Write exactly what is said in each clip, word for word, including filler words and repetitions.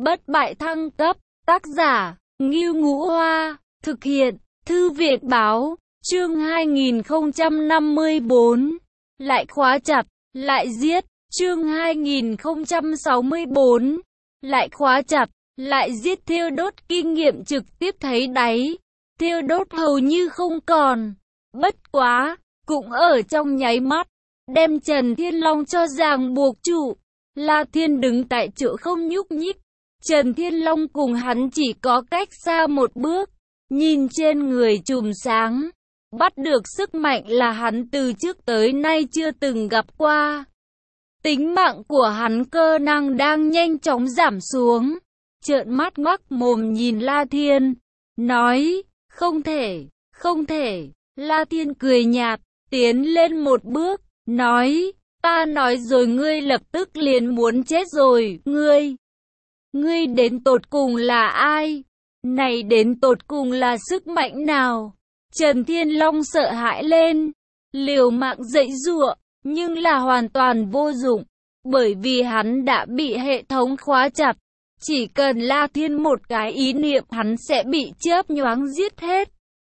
Bất bại thăng cấp, tác giả, Ngưu Ngũ Hoa, thực hiện, Thư viện Báo, chương hai nghìn không trăm năm mươi bốn, lại khóa chặt, lại giết, chương hai nghìn không trăm sáu mươi bốn, lại khóa chặt, lại giết. Thiêu đốt kinh nghiệm trực tiếp thấy đáy, thiêu đốt hầu như không còn, bất quá, cũng ở trong nháy mắt, đem Trần Thiên Long cho ràng buộc trụ. La Thiên đứng tại chỗ không nhúc nhích, Trần Thiên Long cùng hắn chỉ có cách xa một bước, nhìn trên người chùm sáng, bắt được sức mạnh là hắn từ trước tới nay chưa từng gặp qua. Tính mạng của hắn cơ năng đang nhanh chóng giảm xuống, trợn mắt ngoác mồm nhìn La Thiên, nói, không thể, không thể. La Thiên cười nhạt, tiến lên một bước, nói, ta nói rồi, ngươi lập tức liền muốn chết rồi, ngươi. Ngươi đến tột cùng là ai? Này đến tột cùng là sức mạnh nào? Trần Thiên Long sợ hãi lên, liều mạng dãy giụa, nhưng là hoàn toàn vô dụng, bởi vì hắn đã bị hệ thống khóa chặt. Chỉ cần La Thiên một cái ý niệm, hắn sẽ bị chớp nhoáng giết hết.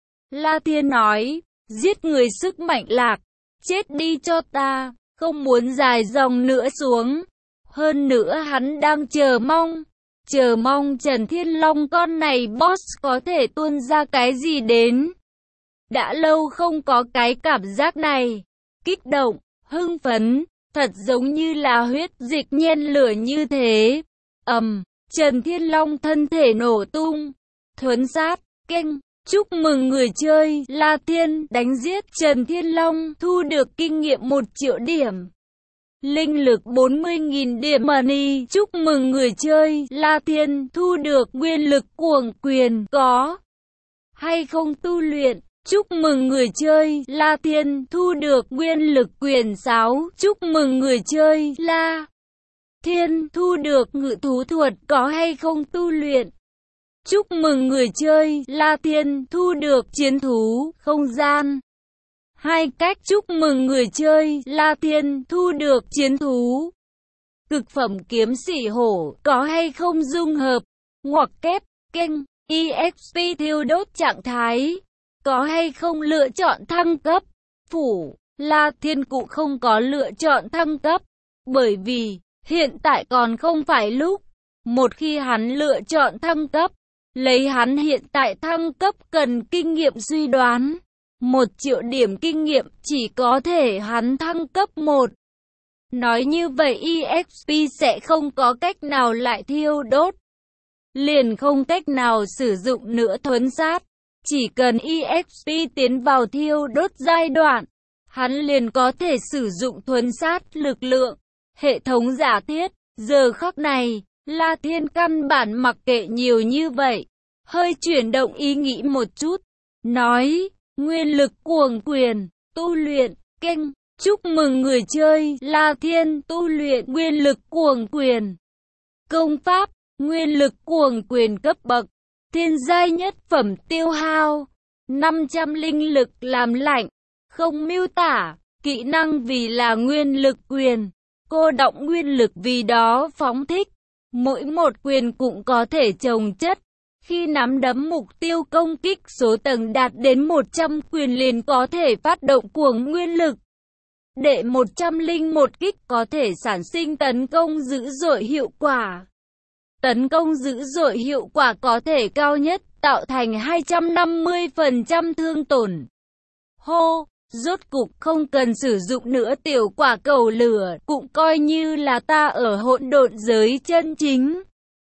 La Thiên nói, giết người sức mạnh lạc, chết đi cho ta, không muốn dài dòng nữa xuống. Hơn nữa hắn đang chờ mong, chờ mong Trần Thiên Long con này boss có thể tuôn ra cái gì đến. Đã lâu không có cái cảm giác này, kích động, hưng phấn, thật giống như là huyết dịch nhen lửa như thế. Ầm, um, Trần Thiên Long thân thể nổ tung, thuấn sát, keng. Chúc mừng người chơi, La Thiên đánh giết Trần Thiên Long, thu được kinh nghiệm một triệu điểm. Linh lực bốn mươi nghìn điểm money. Chúc mừng người chơi, La Thiên thu được nguyên lực cuồng quyền, có hay không tu luyện. Chúc mừng người chơi, La Thiên thu được nguyên lực quyền sáo. Chúc mừng người chơi, La Thiên thu được ngự thú thuật, có hay không tu luyện. Chúc mừng người chơi, La Thiên thu được chiến thú, không gian. Hai cách. Chúc mừng người chơi, La Thiên thu được chiến thú. Cực phẩm kiếm sĩ hổ, có hay không dung hợp, ngoặc kép, kênh, e ích pê thiêu đốt trạng thái, có hay không lựa chọn thăng cấp. Phủ, La Thiên cũng không có lựa chọn thăng cấp, bởi vì, hiện tại còn không phải lúc. Một khi hắn lựa chọn thăng cấp, lấy hắn hiện tại thăng cấp cần kinh nghiệm suy đoán. Một triệu điểm kinh nghiệm chỉ có thể hắn thăng cấp một. Nói như vậy e ích pê sẽ không có cách nào lại thiêu đốt. Liền không cách nào sử dụng nữa thuấn sát. Chỉ cần e ích pê tiến vào thiêu đốt giai đoạn, hắn liền có thể sử dụng thuấn sát lực lượng. Hệ thống giả thiết, giờ khắc này, La Thiên căn bản mặc kệ nhiều như vậy. Hơi chuyển động ý nghĩ một chút, nói, nguyên lực cuồng quyền, tu luyện, kênh. Chúc mừng người chơi, La Thiên tu luyện nguyên lực cuồng quyền. Công pháp, nguyên lực cuồng quyền cấp bậc, thiên giai nhất phẩm tiêu hao, năm trăm linh lực làm lạnh, không miêu tả, kỹ năng vì là nguyên lực quyền, cô đọng nguyên lực vì đó phóng thích. Mỗi một quyền cũng có thể chồng chất. Khi nắm đấm mục tiêu công kích số tầng đạt đến một trăm quyền liền có thể phát động cuồng nguyên lực. Đệ một trăm lẻ một kích có thể sản sinh tấn công dữ dội hiệu quả. Tấn công dữ dội hiệu quả có thể cao nhất tạo thành hai trăm năm mươi phần trăm thương tổn. Hô, rốt cục không cần sử dụng nữa tiểu quả cầu lửa, cũng coi như là ta ở hỗn độn giới chân chính.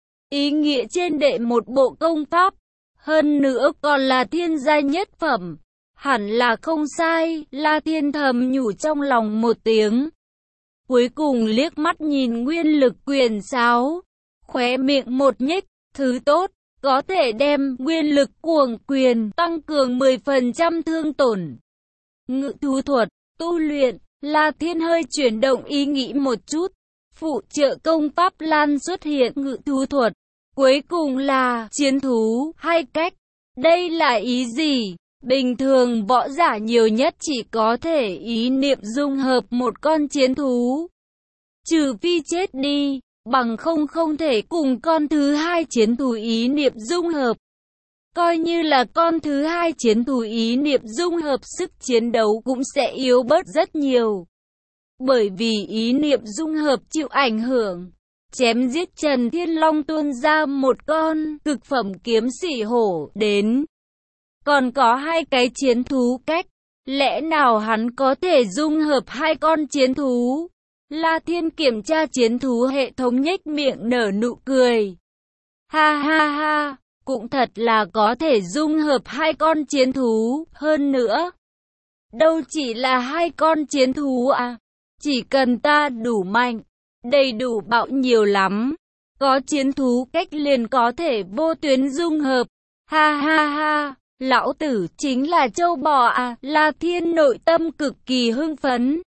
Ý nghĩa trên đệ một bộ công pháp, hơn nữa còn là thiên giai nhất phẩm, hẳn là không sai. La Thiên thầm nhủ trong lòng một tiếng. Cuối cùng liếc mắt nhìn nguyên lực quyền sáo, khóe miệng một nhếch, thứ tốt, có thể đem nguyên lực cuồng quyền tăng cường mười phần trăm thương tổn. Ngự thú thuật, tu luyện, La Thiên hơi chuyển động ý nghĩ một chút, phụ trợ công pháp lan xuất hiện ngự thú thuật. Cuối cùng là chiến thú, hai cách. Đây là ý gì? Bình thường võ giả nhiều nhất chỉ có thể ý niệm dung hợp một con chiến thú. Trừ phi chết đi, bằng không không thể cùng con thứ hai chiến thú ý niệm dung hợp. Coi như là con thứ hai chiến thú ý niệm dung hợp, sức chiến đấu cũng sẽ yếu bớt rất nhiều. Bởi vì ý niệm dung hợp chịu ảnh hưởng. Chém giết Trần Thiên Long tuôn ra một con cực phẩm kiếm sĩ hổ đến. Còn có hai cái chiến thú cách. Lẽ nào hắn có thể dung hợp hai con chiến thú? La Thiên kiểm tra chiến thú hệ thống nhếch miệng nở nụ cười. Ha ha ha, cũng thật là có thể dung hợp hai con chiến thú, hơn nữa. Đâu chỉ là hai con chiến thú à, chỉ cần ta đủ mạnh, đầy đủ bạo nhiều lắm. Có chiến thú cách liền có thể vô tuyến dung hợp. Ha ha ha, lão tử chính là trâu bò à, La Thiên nội tâm cực kỳ hưng phấn.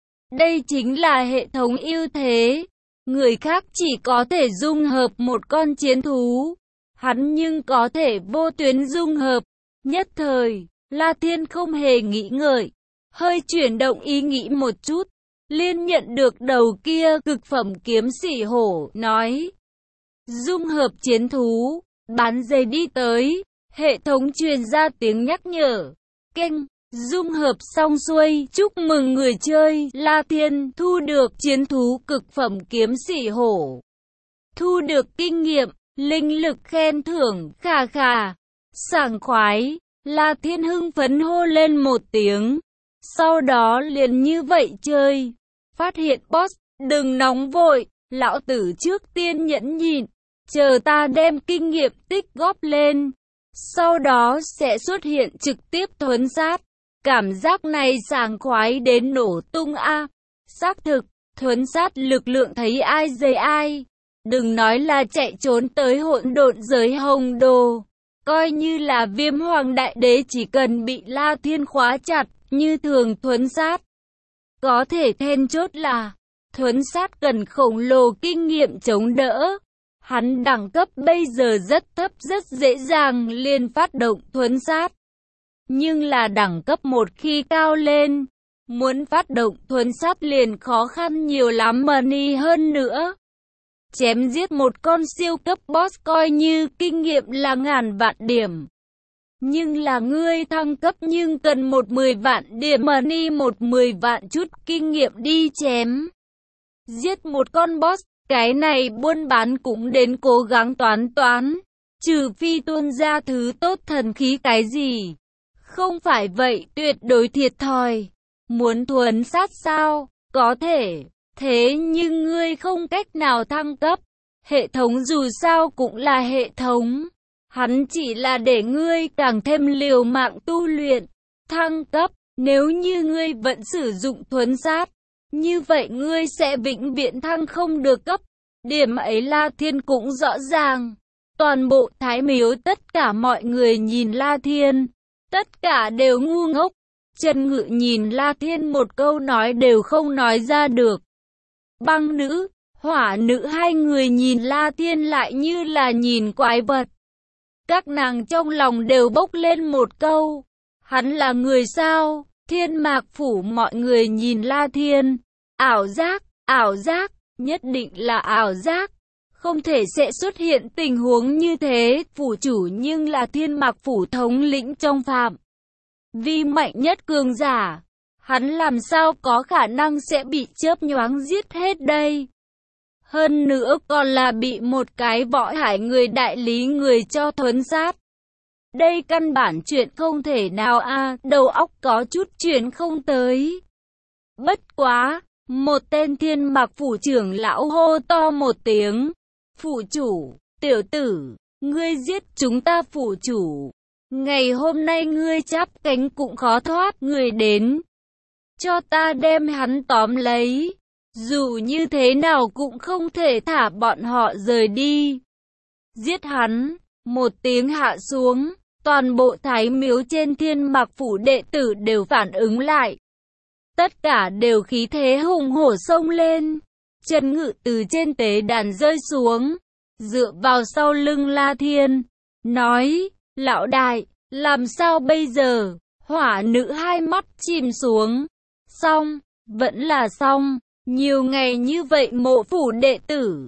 Đây chính là hệ thống ưu thế. Người khác chỉ có thể dung hợp một con chiến thú. Hắn nhưng có thể vô tuyến dung hợp. Nhất thời, La Thiên không hề nghĩ ngợi. Hơi chuyển động ý nghĩ một chút. Liên nhận được đầu kia cực phẩm kiếm sĩ hổ, nói. Dung hợp chiến thú, bán dây đi tới. Hệ thống truyền ra tiếng nhắc nhở. Kênh. Dung hợp xong xuôi, chúc mừng người chơi, La Thiên thu được chiến thú cực phẩm kiếm sĩ hổ. Thu được kinh nghiệm, linh lực khen thưởng, khà khà, sảng khoái, La Thiên hưng phấn hô lên một tiếng. Sau đó liền như vậy chơi. Phát hiện boss, đừng nóng vội, lão tử trước tiên nhẫn nhịn, chờ ta đem kinh nghiệm tích góp lên. Sau đó sẽ xuất hiện trực tiếp thuấn sát. Cảm giác này sảng khoái đến nổ tung a. À. Xác thực, thuấn sát lực lượng thấy ai dây ai. Đừng nói là chạy trốn tới hỗn độn giới hồng đồ. Coi như là Viêm Hoàng Đại Đế chỉ cần bị La Thiên khóa chặt, như thường thuấn sát. Có thể then chốt là, thuấn sát cần khổng lồ kinh nghiệm chống đỡ. Hắn đẳng cấp bây giờ rất thấp, rất dễ dàng liền phát động thuấn sát. Nhưng là đẳng cấp một khi cao lên, muốn phát động thuấn sát liền khó khăn nhiều lắm money hơn nữa. Chém giết một con siêu cấp boss coi như kinh nghiệm là ngàn vạn điểm. Nhưng là ngươi thăng cấp nhưng cần một mười vạn điểm money, một mười vạn chút kinh nghiệm đi chém. Giết một con boss, cái này buôn bán cũng đến cố gắng toán toán. Trừ phi tuôn ra thứ tốt thần khí cái gì. Không phải vậy tuyệt đối thiệt thòi. Muốn thuấn sát sao? Có thể. Thế nhưng ngươi không cách nào thăng cấp. Hệ thống dù sao cũng là hệ thống. Hắn chỉ là để ngươi càng thêm liều mạng tu luyện. Thăng cấp. Nếu như ngươi vẫn sử dụng thuấn sát, như vậy ngươi sẽ vĩnh viễn thăng không được cấp. Điểm ấy La Thiên cũng rõ ràng. Toàn bộ Thái Miếu tất cả mọi người nhìn La Thiên. Tất cả đều ngu ngốc. Trần Ngự nhìn La Thiên một câu nói đều không nói ra được. Băng nữ, hỏa nữ hai người nhìn La Thiên lại như là nhìn quái vật. Các nàng trong lòng đều bốc lên một câu. Hắn là người sao? Thiên Mạc Phủ mọi người nhìn La Thiên. Ảo giác, ảo giác, nhất định là ảo giác. Không thể sẽ xuất hiện tình huống như thế. Phủ chủ nhưng là Thiên Mạc Phủ thống lĩnh trong phạm vi mạnh nhất cường giả. Hắn làm sao có khả năng sẽ bị chớp nhoáng giết hết đây? Hơn nữa còn là bị một cái võ hải người đại lý người cho thuấn sát. Đây căn bản chuyện không thể nào a, à, đầu óc có chút chuyện không tới. Bất quá, một tên Thiên Mạc Phủ trưởng lão hô to một tiếng. Phủ chủ, tiểu tử, ngươi giết chúng ta phủ chủ. Ngày hôm nay ngươi chắp cánh cũng khó thoát người đến. Cho ta đem hắn tóm lấy. Dù như thế nào cũng không thể thả bọn họ rời đi. Giết hắn. Một tiếng hạ xuống. Toàn bộ Thái Miếu trên Thiên Mạc Phủ đệ tử đều phản ứng lại. Tất cả đều khí thế hùng hổ xông lên. Trần Ngự từ trên tế đàn rơi xuống. Dựa vào sau lưng La Thiên. Nói, lão đại, làm sao bây giờ? Hỏa nữ hai mắt chìm xuống. Xong, vẫn là xong. Nhiều ngày như vậy mộ phủ đệ tử,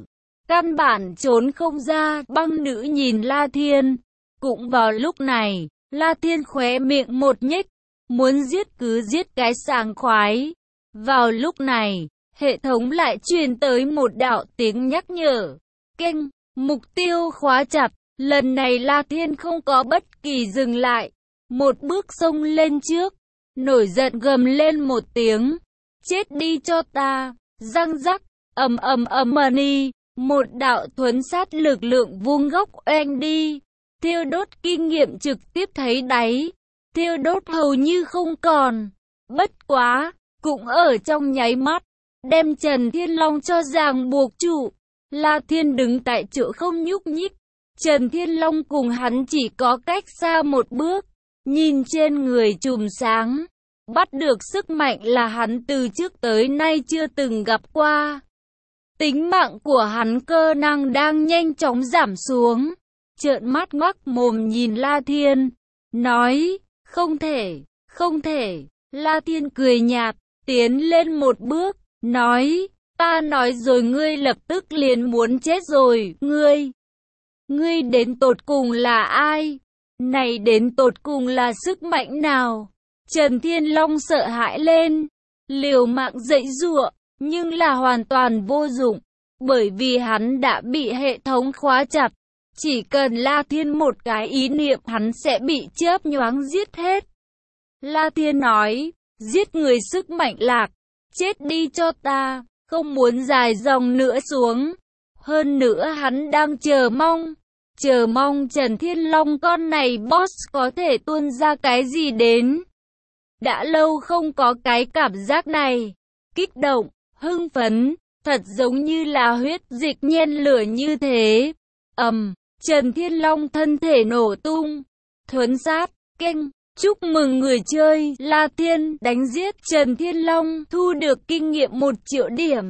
căn bản trốn không ra. Băng nữ nhìn La Thiên. Cũng vào lúc này, La Thiên khóe miệng một nhếch, muốn giết cứ giết cái sảng khoái. Vào lúc này, hệ thống lại truyền tới một đạo tiếng nhắc nhở. Kênh, mục tiêu khóa chặt. Lần này La Thiên không có bất kỳ dừng lại. Một bước xông lên trước, nổi giận gầm lên một tiếng. Chết đi cho ta. Răng rắc, ầm ầm ầm mani. Một đạo thuấn sát lực lượng vuông góc oanh đi. Thiêu đốt kinh nghiệm trực tiếp thấy đáy. Thiêu đốt hầu như không còn. Bất quá, cũng ở trong nháy mắt, đem Trần Thiên Long cho ràng buộc trụ. La Thiên đứng tại chỗ không nhúc nhích. Trần Thiên Long cùng hắn chỉ có cách xa một bước. Nhìn trên người chùm sáng, bắt được sức mạnh là hắn từ trước tới nay chưa từng gặp qua. Tính mạng của hắn cơ năng đang nhanh chóng giảm xuống. Trợn mắt ngoác mồm nhìn La Thiên, nói, không thể, không thể. La Thiên cười nhạt, tiến lên một bước, nói, ta nói rồi ngươi lập tức liền muốn chết rồi, ngươi. Ngươi đến tột cùng là ai? Này đến tột cùng là sức mạnh nào? Trần Thiên Long sợ hãi lên, liều mạng giãy giụa, nhưng là hoàn toàn vô dụng, bởi vì hắn đã bị hệ thống khóa chặt. Chỉ cần La Thiên một cái ý niệm hắn sẽ bị chớp nhoáng giết hết. La Thiên nói, giết người sức mạnh lạc, chết đi cho ta, không muốn dài dòng nữa xuống. Hơn nữa hắn đang chờ mong, chờ mong Trần Thiên Long con này boss có thể tuôn ra cái gì đến. Đã lâu không có cái cảm giác này, kích động, hưng phấn, thật giống như là huyết dịch nhen lửa như thế. Ầm, Trần Thiên Long thân thể nổ tung, thuấn sát, kênh. Chúc mừng người chơi, La Thiên đánh giết Trần Thiên Long, thu được kinh nghiệm một triệu điểm.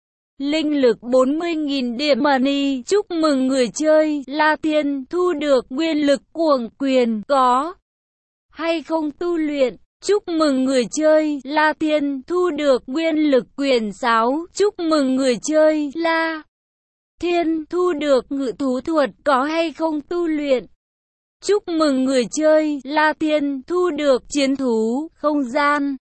Linh lực bốn mươi nghìn điểm money. Chúc mừng người chơi, La Thiên thu được nguyên lực cuồng quyền, có hay không tu luyện. Chúc mừng người chơi, La Thiên thu được nguyên lực quyền sáo. Chúc mừng người chơi, La Thiên thu được ngự thú thuật, có hay không tu luyện. Chúc mừng người chơi, La Thiên thu được chiến thú, không gian.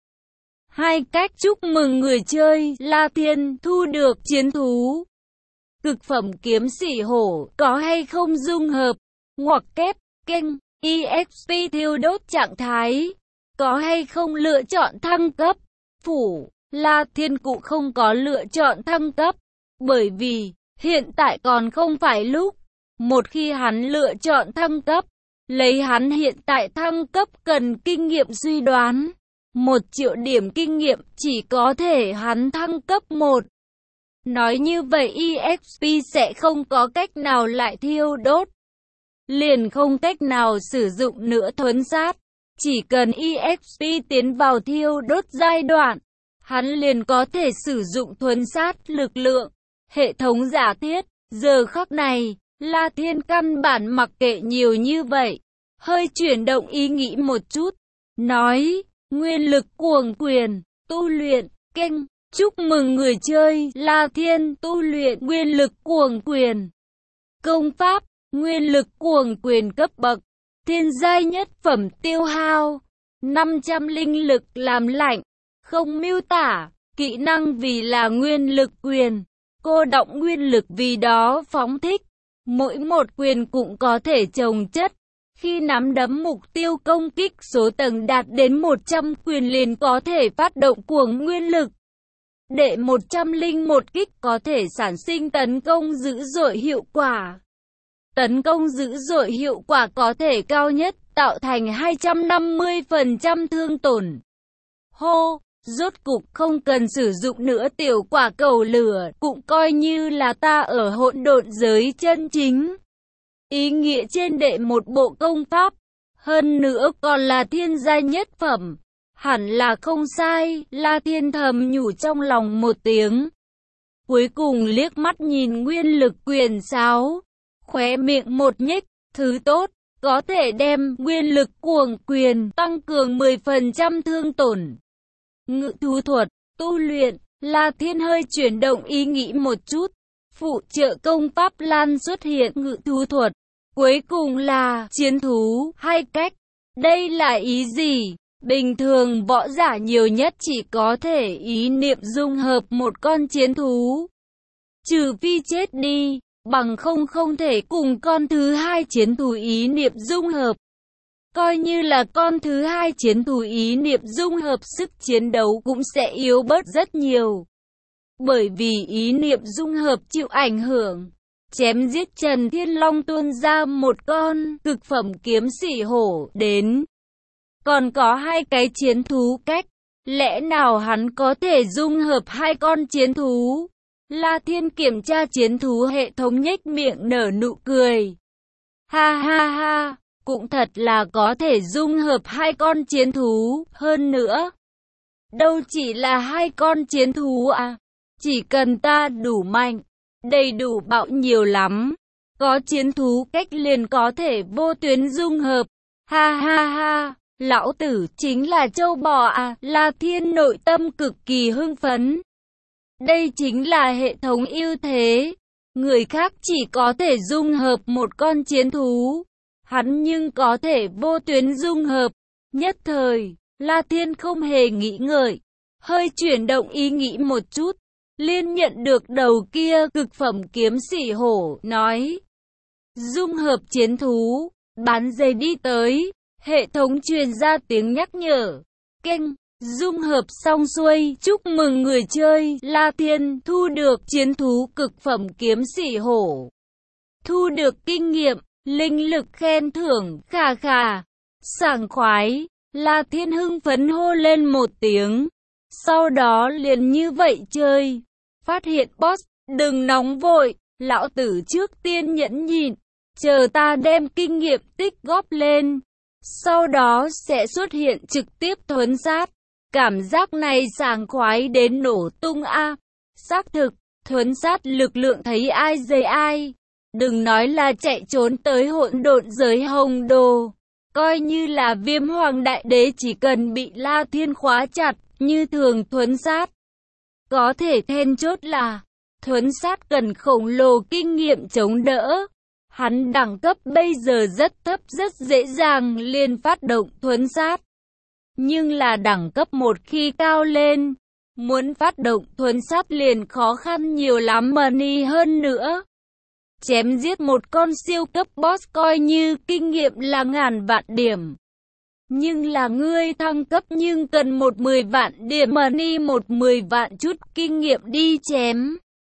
Hai cách chúc mừng người chơi, La Thiên thu được chiến thú. Cực phẩm kiếm sỉ hổ, có hay không dung hợp. Ngoặc kép, kênh, e ích pê thiêu đốt trạng thái. Có hay không lựa chọn thăng cấp. Phủ, La Thiên cũng không có lựa chọn thăng cấp. Bởi vì, hiện tại còn không phải lúc. Một khi hắn lựa chọn thăng cấp, lấy hắn hiện tại thăng cấp cần kinh nghiệm suy đoán. Một triệu điểm kinh nghiệm chỉ có thể hắn thăng cấp một. Nói như vậy e ích pê sẽ không có cách nào lại thiêu đốt. Liền không cách nào sử dụng nữa thuấn sát. Chỉ cần e ích pê tiến vào thiêu đốt giai đoạn, hắn liền có thể sử dụng thuấn sát lực lượng. Hệ thống giả thiết, giờ khắc này, La Thiên căn bản mặc kệ nhiều như vậy. Hơi chuyển động ý nghĩ một chút, nói, nguyên lực cuồng quyền, tu luyện, kênh. Chúc mừng người chơi, La Thiên tu luyện nguyên lực cuồng quyền. Công pháp, nguyên lực cuồng quyền cấp bậc, thiên giai nhất phẩm tiêu hao, năm trăm linh lực làm lạnh, không miêu tả, kỹ năng vì là nguyên lực quyền, cô động nguyên lực vì đó phóng thích. Mỗi một quyền cũng có thể chồng chất. Khi nắm đấm mục tiêu công kích số tầng đạt đến một trăm quyền liền có thể phát động cuồng nguyên lực. Đệ một trăm lẻ một kích có thể sản sinh tấn công dữ dội hiệu quả. Tấn công dữ dội hiệu quả có thể cao nhất tạo thành hai trăm năm mươi phần trăm thương tổn. Hô, rốt cục không cần sử dụng nữa tiểu quả cầu lửa, cũng coi như là ta ở hỗn độn giới chân chính. Ý nghĩa trên đệ một bộ công pháp, hơn nữa còn là thiên giai nhất phẩm, hẳn là không sai. La Thiên thầm nhủ trong lòng một tiếng. Cuối cùng liếc mắt nhìn nguyên lực quyền sáo, khóe miệng một nhếch, thứ tốt, có thể đem nguyên lực cuồng quyền tăng cường mười phần trăm thương tổn. Ngự thú thuật, tu luyện, La Thiên hơi chuyển động ý nghĩ một chút, phụ trợ công pháp lan xuất hiện ngự thú thuật. Cuối cùng là chiến thú, hai cách. Đây là ý gì? Bình thường võ giả nhiều nhất chỉ có thể ý niệm dung hợp một con chiến thú. Trừ phi chết đi, bằng không không thể cùng con thứ hai chiến thú ý niệm dung hợp. Coi như là con thứ hai chiến thú ý niệm dung hợp, sức chiến đấu cũng sẽ yếu bớt rất nhiều. Bởi vì ý niệm dung hợp chịu ảnh hưởng. Chém giết Trần Thiên Long tuôn ra một con cực phẩm kiếm sỉ hổ đến. Còn có hai cái chiến thú cách. Lẽ nào hắn có thể dung hợp hai con chiến thú? La Thiên kiểm tra chiến thú hệ thống nhếch miệng nở nụ cười. Ha ha ha, cũng thật là có thể dung hợp hai con chiến thú, hơn nữa. Đâu chỉ là hai con chiến thú à, chỉ cần ta đủ mạnh, đầy đủ bạo nhiều lắm. Có chiến thú cách liền có thể vô tuyến dung hợp. Ha ha ha, lão tử chính là trâu bò à, La Thiên nội tâm cực kỳ hưng phấn. Đây chính là hệ thống ưu thế. Người khác chỉ có thể dung hợp một con chiến thú. Hắn nhưng có thể vô tuyến dung hợp. Nhất thời, La Thiên không hề nghĩ ngợi. Hơi chuyển động ý nghĩ một chút. Liên nhận được đầu kia cực phẩm kiếm sỉ hổ, nói. Dung hợp chiến thú, bán dây đi tới. Hệ thống truyền ra tiếng nhắc nhở. Kênh. Dung hợp xong xuôi, chúc mừng người chơi, La Thiên thu được chiến thú cực phẩm kiếm sỉ hổ. Thu được kinh nghiệm, linh lực khen thưởng, khà khà, sảng khoái, La Thiên hưng phấn hô lên một tiếng. Sau đó liền như vậy chơi. Phát hiện boss, đừng nóng vội, lão tử trước tiên nhẫn nhịn, chờ ta đem kinh nghiệm tích góp lên. Sau đó sẽ xuất hiện trực tiếp thuấn sát. Cảm giác này sảng khoái đến nổ tung a. À. Xác thực, thuấn sát lực lượng thấy ai dây ai. Đừng nói là chạy trốn tới hỗn độn giới hồng đồ. Coi như là Viêm Hoàng Đại Đế chỉ cần bị La Thiên khóa chặt, như thường thuấn sát. Có thể then chốt là, thuấn sát cần khổng lồ kinh nghiệm chống đỡ. Hắn đẳng cấp bây giờ rất thấp, rất dễ dàng liền phát động thuấn sát. Nhưng là đẳng cấp một khi cao lên, muốn phát động thuấn sát liền khó khăn nhiều lắm money hơn nữa. Chém giết một con siêu cấp boss coi như kinh nghiệm là ngàn vạn điểm. Nhưng là ngươi thăng cấp nhưng cần một mười vạn điểm money, một mười vạn chút kinh nghiệm đi chém.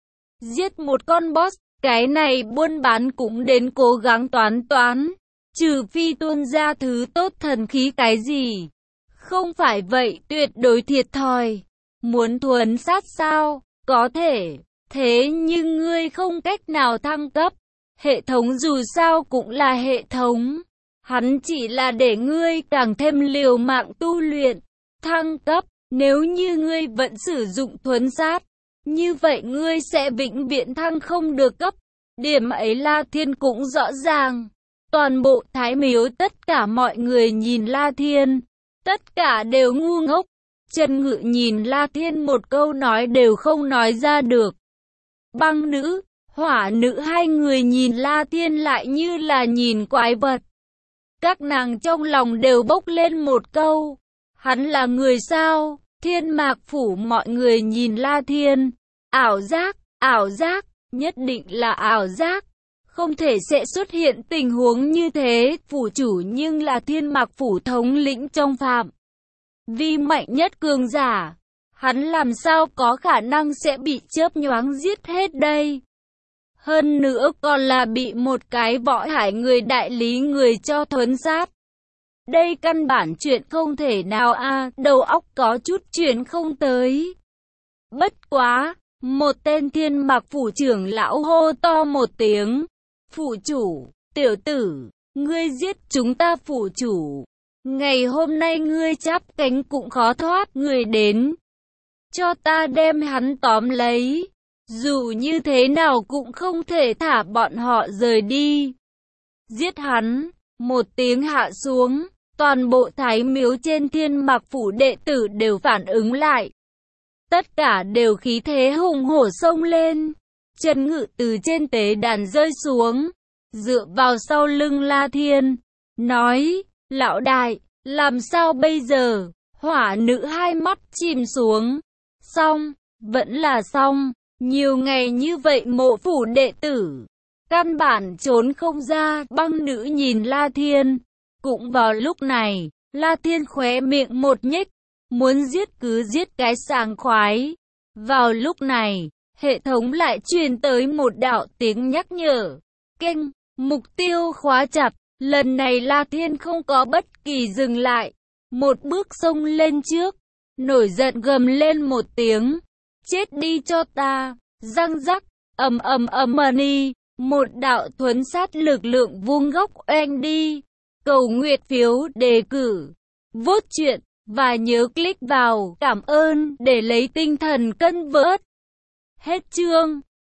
Giết một con boss, cái này buôn bán cũng đến cố gắng toán toán. Trừ phi tuôn ra thứ tốt thần khí cái gì. Không phải vậy tuyệt đối thiệt thòi. Muốn thuấn sát sao? Có thể. Thế nhưng ngươi không cách nào thăng cấp. Hệ thống dù sao cũng là hệ thống. Hắn chỉ là để ngươi càng thêm liều mạng tu luyện. Thăng cấp, nếu như ngươi vẫn sử dụng thuấn sát, như vậy ngươi sẽ vĩnh viễn thăng không được cấp. Điểm ấy La Thiên cũng rõ ràng. Toàn bộ Thái Miếu tất cả mọi người nhìn La Thiên. Tất cả đều ngu ngốc. Trần Ngự nhìn La Thiên một câu nói đều không nói ra được. Băng nữ, hỏa nữ hai người nhìn La Thiên lại như là nhìn quái vật. Các nàng trong lòng đều bốc lên một câu. Hắn là người sao? Thiên Mạc Phủ mọi người nhìn La Thiên. Ảo giác, ảo giác, nhất định là ảo giác. Không thể sẽ xuất hiện tình huống như thế. Phủ chủ nhưng là Thiên Mạc Phủ thống lĩnh trong phạm vi mạnh nhất cường giả. Hắn làm sao có khả năng sẽ bị chớp nhoáng giết hết đây? Hơn nữa còn là bị một cái võ hải người đại lý người cho thuấn sát. Đây căn bản chuyện không thể nào a, à, đầu óc có chút chuyện không tới. Bất quá, một tên Thiên Mạc Phủ trưởng lão hô to một tiếng. Phủ chủ, tiểu tử, ngươi giết chúng ta phủ chủ. Ngày hôm nay ngươi chắp cánh cũng khó thoát người đến. Cho ta đem hắn tóm lấy. Dù như thế nào cũng không thể thả bọn họ rời đi. Giết hắn, một tiếng hạ xuống. Toàn bộ Thái Miếu trên Thiên Mạc Phủ đệ tử đều phản ứng lại. Tất cả đều khí thế hùng hổ xông lên. Trần Ngự từ trên tế đàn rơi xuống, dựa vào sau lưng La Thiên, nói, lão đại, làm sao bây giờ? Hỏa nữ hai mắt chìm xuống, xong, vẫn là xong, nhiều ngày như vậy mộ phủ đệ tử, căn bản trốn không ra. Băng nữ nhìn La Thiên, cũng vào lúc này, La Thiên khóe miệng một nhếch, muốn giết cứ giết cái sảng khoái. Vào lúc này, hệ thống lại truyền tới một đạo tiếng nhắc nhở, kênh, mục tiêu khóa chặt. Lần này La Thiên không có bất kỳ dừng lại, một bước xông lên trước, nổi giận gầm lên một tiếng, chết đi cho ta, răng rắc, ầm ầm ầm ầm, một đạo thuấn sát lực lượng vuông góc oanh đi. Cầu nguyện phiếu đề cử, vote chuyện, và nhớ click vào cảm ơn để lấy tinh thần cân vớt. Hết chương.